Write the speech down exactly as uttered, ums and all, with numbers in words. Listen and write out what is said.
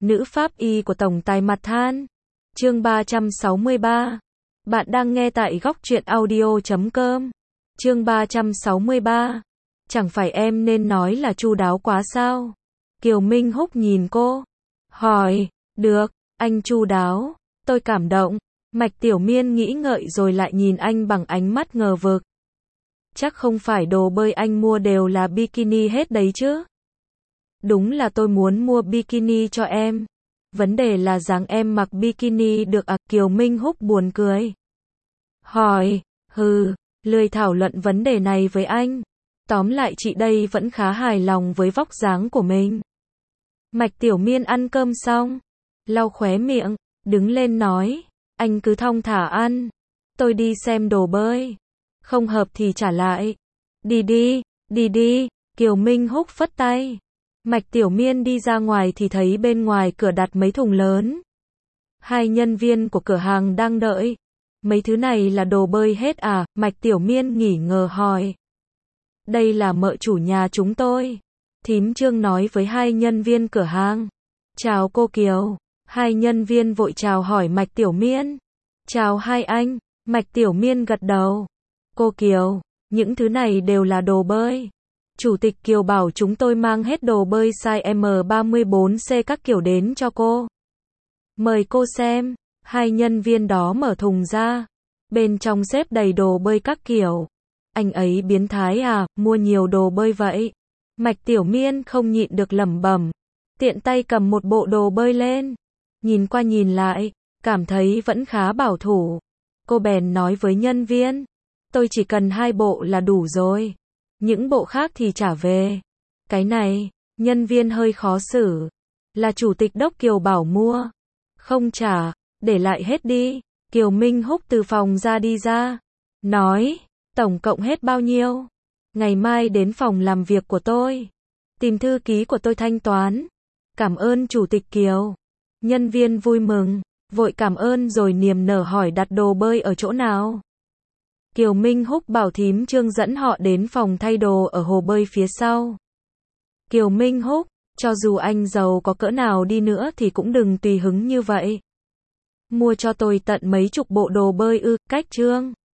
Nữ pháp y của tổng tài mặt than. Chương ba trăm sáu mươi ba. Bạn đang nghe tại góc truyện audio chấm com. Chương ba trăm sáu mươi ba. Chẳng phải em nên nói là chu đáo quá sao? Kiều Minh Húc nhìn cô, hỏi, được, anh chu đáo, tôi cảm động. Mạch Tiểu Miên nghĩ ngợi rồi lại nhìn anh bằng ánh mắt ngờ vực. Chắc không phải đồ bơi anh mua đều là bikini hết đấy chứ? Đúng là tôi muốn mua bikini cho em. Vấn đề là dáng em mặc bikini được à? Kiều Minh Húc buồn cười. Hỏi, hừ, lười thảo luận vấn đề này với anh. Tóm lại chị đây vẫn khá hài lòng với vóc dáng của mình. Mạch Tiểu Miên ăn cơm xong, lau khóe miệng, đứng lên nói, anh cứ thong thả ăn. Tôi đi xem đồ bơi. Không hợp thì trả lại. Đi đi, đi đi, Kiều Minh Húc phất tay. Mạch Tiểu Miên đi ra ngoài thì thấy bên ngoài cửa đặt mấy thùng lớn. Hai nhân viên của cửa hàng đang đợi. Mấy thứ này là đồ bơi hết à? Mạch Tiểu Miên nghỉ ngờ hỏi. Đây là mợ chủ nhà chúng tôi. Thím Trương nói với hai nhân viên cửa hàng. Chào cô Kiều. Hai nhân viên vội chào hỏi Mạch Tiểu Miên. Chào hai anh. Mạch Tiểu Miên gật đầu. Cô Kiều, những thứ này đều là đồ bơi. Chủ tịch Kiều bảo chúng tôi mang hết đồ bơi size M ba mươi bốn C các kiểu đến cho cô. Mời cô xem. Hai nhân viên đó mở thùng ra. Bên trong xếp đầy đồ bơi các kiểu. Anh ấy biến thái à, mua nhiều đồ bơi vậy. Mạch Tiểu Miên không nhịn được lẩm bẩm. Tiện tay cầm một bộ đồ bơi lên. Nhìn qua nhìn lại, cảm thấy vẫn khá bảo thủ. Cô bèn nói với nhân viên. Tôi chỉ cần hai bộ là đủ rồi. Những bộ khác thì trả về. Cái này, nhân viên hơi khó xử. Là chủ tịch Đốc Kiều bảo mua. Không trả, để lại hết đi. Kiều Minh Húc từ phòng ra đi ra. Nói, tổng cộng hết bao nhiêu? Ngày mai đến phòng làm việc của tôi. Tìm thư ký của tôi thanh toán. Cảm ơn chủ tịch Kiều. Nhân viên vui mừng, vội cảm ơn rồi niềm nở hỏi đặt đồ bơi ở chỗ nào. Kiều Minh Húc bảo thím Trương dẫn họ đến phòng thay đồ ở hồ bơi phía sau. Kiều Minh Húc, cho dù anh giàu có cỡ nào đi nữa thì cũng đừng tùy hứng như vậy. Mua cho tôi tận mấy chục bộ đồ bơi ư? Cách Trương